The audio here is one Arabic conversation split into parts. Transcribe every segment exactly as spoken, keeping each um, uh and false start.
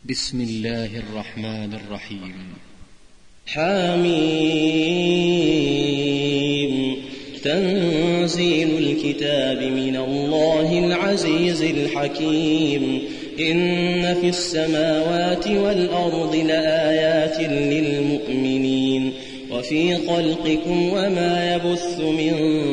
بسم الله الرحمن الرحيم. حميم. تنزيل الكتاب من الله العزيز الحكيم. إن في السماوات والأرض لآيات للمؤمنين وفي خلقكم وما يبث من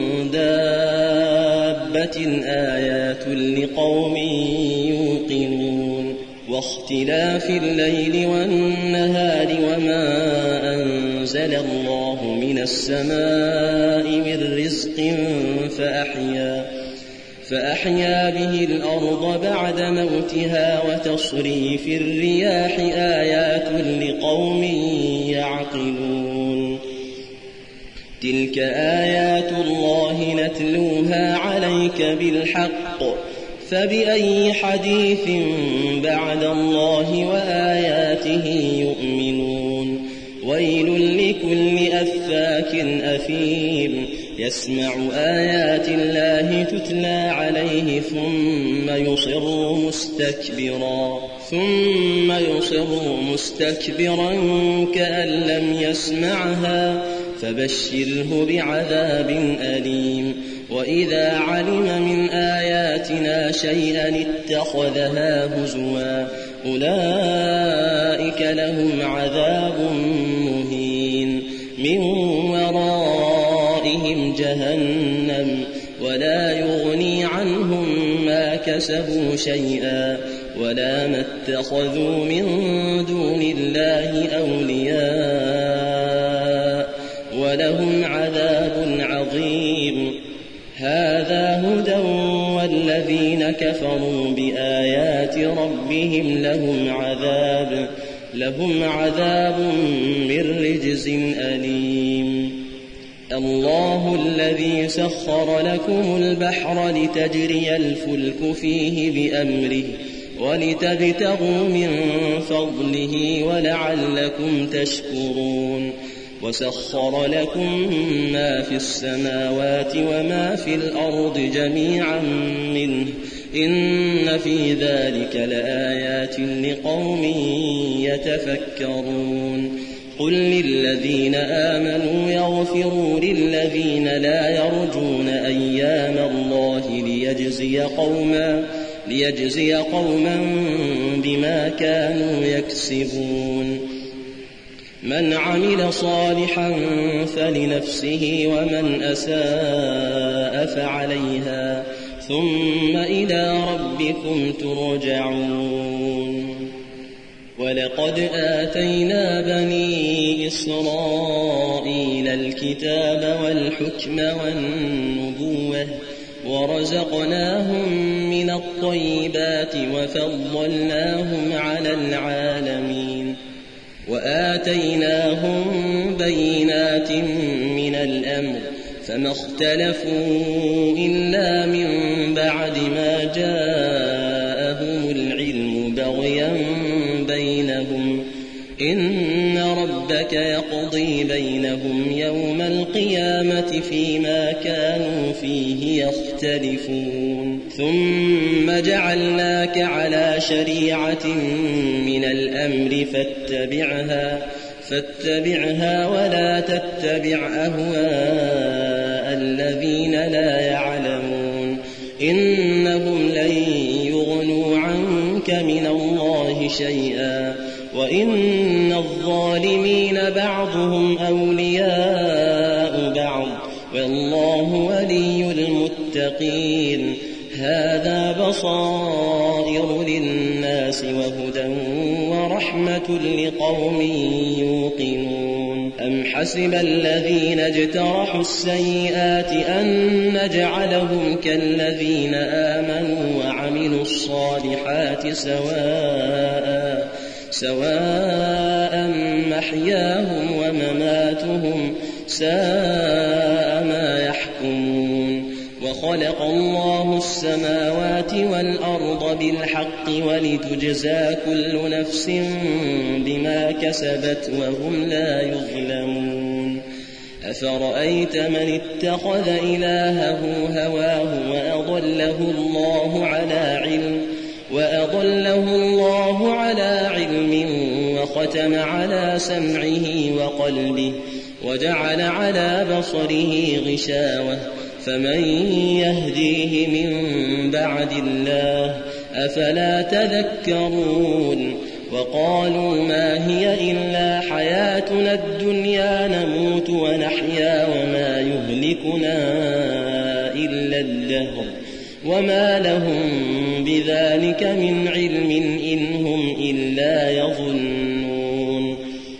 دابة آيات لقوم يوقنون. واختلاف الليل والنهار وما أنزل الله من السماء من رزق فأحيا فأحيا به الأرض بعد موتها وتصريف الرياح آيات لقوم يعقلون. تلك آيات الله نتلوها عليك بالحق فبأي حديث بعد الله وآياته يؤمنون. ويل لكل أفاك أثيم يسمع آيات الله تتلى عليه ثم يصر مستكبرا ثم يصر مستكبرا كأن لم يسمعها فبشره بعذاب أليم. وإذا علم من آياتنا شيئا اتخذها هزوا أولئك لهم عذاب مهين من ورائهم جهنم ولا يغني عنهم ما كسبوا شيئا ولا ما اتخذوا من دون الله أولياء ولهم عذاب عظيم. هذا هدى والذين كفروا بآيات ربهم لهم عذاب لهم عذاب من رجز أليم. الله الذي سخر لكم البحر لتجري الفلك فيه بأمره ولتبتغوا من فضله ولعلكم تشكرون. وسخر لكم ما في السماوات وما في الأرض جميعا منه إن في ذلك لآيات لقوم يتفكرون. قل للذين آمنوا يغفروا للذين لا يرجون أيام الله ليجزي قوما ليجزي قوما بما كانوا يكسبون. من عمل صالحا فلنفسه ومن أساء فعليها ثم إلى ربكم ترجعون. ولقد آتينا بني إسرائيل الكتاب والحكم والنبوة ورزقناهم من الطيبات وفضلناهم على العالمين وآتيناهم بينات من الأمر فما اختلفوا إلا من بعد ما جاءهم العلم بغيا بينهم. إن ربك يقضي بينهم يوم القيامة فيما كانوا فيه يختلفون. ثم جعلناك على شريعة من الأمر فاتبعها فاتبعها ولا تتبع أهواء الذين لا يعلمون إنهم لن يغنوا عنك من الله شيئا وإن الظالمين بعضهم أولياء بعض والله ولي المتقين. هذا بصائر للناس وهدى ورحمة لقوم يوقنون. أم حسب الذين اجترحوا السيئات أن نجعلهم كالذين آمنوا وعملوا الصالحات سواء سواء محياهم ومماتهم ساء ما يحكمون. وخلق الله السماوات والأرض بالحق ولتجزى كل نفس بما كسبت وهم لا يظلمون. أفرأيت من اتخذ إلهه هواه وأضله الله على علم وأضله الله على علم وختم على سمعه وقلبه وجعل على بصره غشاوة فمن يهديه من بعد الله أفلا تذكرون وقالوا ما هي إلا حياتنا الدنيا نموت ونحيا وما يهلكنا إلا الدهر وما لهم بذلك من علم إن هم إلا يظنون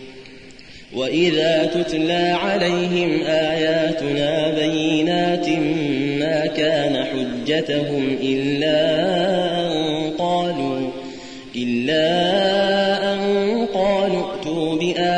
وإذا تتلى عليهم آياتنا بينات ما كان حجتهم إلا أن قالوا إلا أن قالوا ائتوا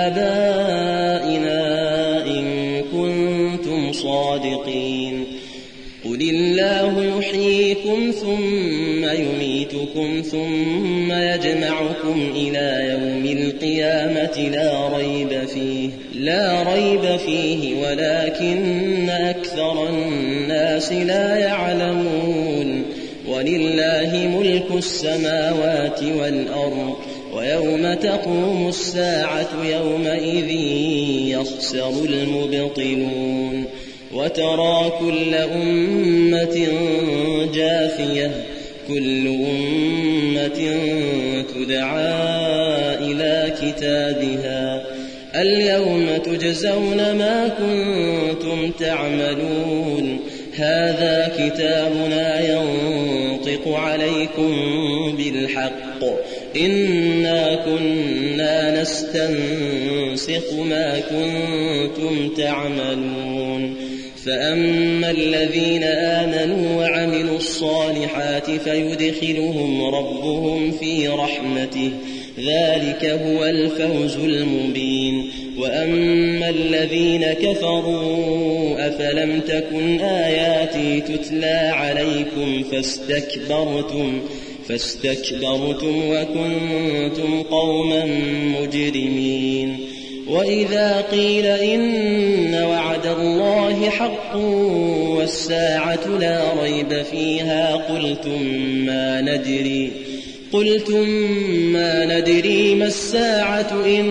بآبائنا إن كنتم صادقين قل الله يحييكم ثم يميتكم ثم يجمعكم إلى يوم القيامة لا ريب فيه لا ريب فيه ولكن أكثر الناس لا يعلمون ولله ملك السماوات والأرض ويوم تقوم الساعة يومئذ يخسر المبطلون وترى كل أمة جاثية كل أمة تدعى إلى كتابها اليوم تجزون ما كنتم تعملون هذا كتابنا ينطق عليكم بالحق إنا كنا نستنسخ ما كنتم تعملون فأما الذين آمنوا وعملوا الصالحات فيدخلهم ربهم في رحمته ذلك هو الفوز المبين وأما الذين كفروا أفلم تكن آياتي تتلى عليكم فاستكبرتم فاستكبرتم وكنتم قوما مجرمين وإذا قيل إن وعد الله حق والساعة لا ريب فيها قلتم ما ندري قلتم ما ندري ما الساعة إن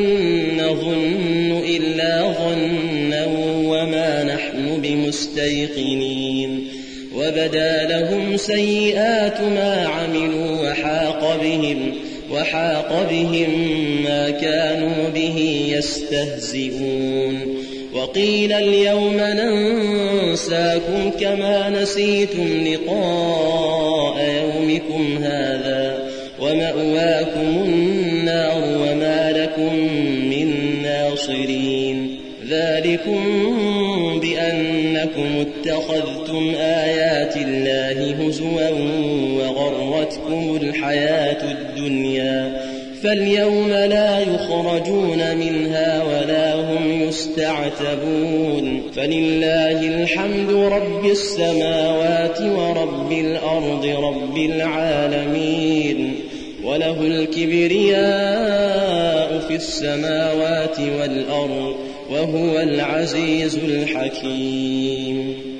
نظن إلا ظنا وما نحن بمستيقنين وبدا لهم سيئات ما عملوا وحاق بهم وحاق بهم ما كانوا به يستهزئون وقيل اليوم ننساكم كما نسيتم لقاء يومكم هذا ومأواكم النار وما لكم من ناصرين ذلكم بأنكم اتخذتم آيات الله هزوا وغرتكم الحياة الدنيا فاليوم لا يخرجون منها ولا هم يستعتبون فلله الحمد رب السماوات ورب الأرض رب العالمين وله الكبرياء في السماوات والأرض وهو العزيز الحكيم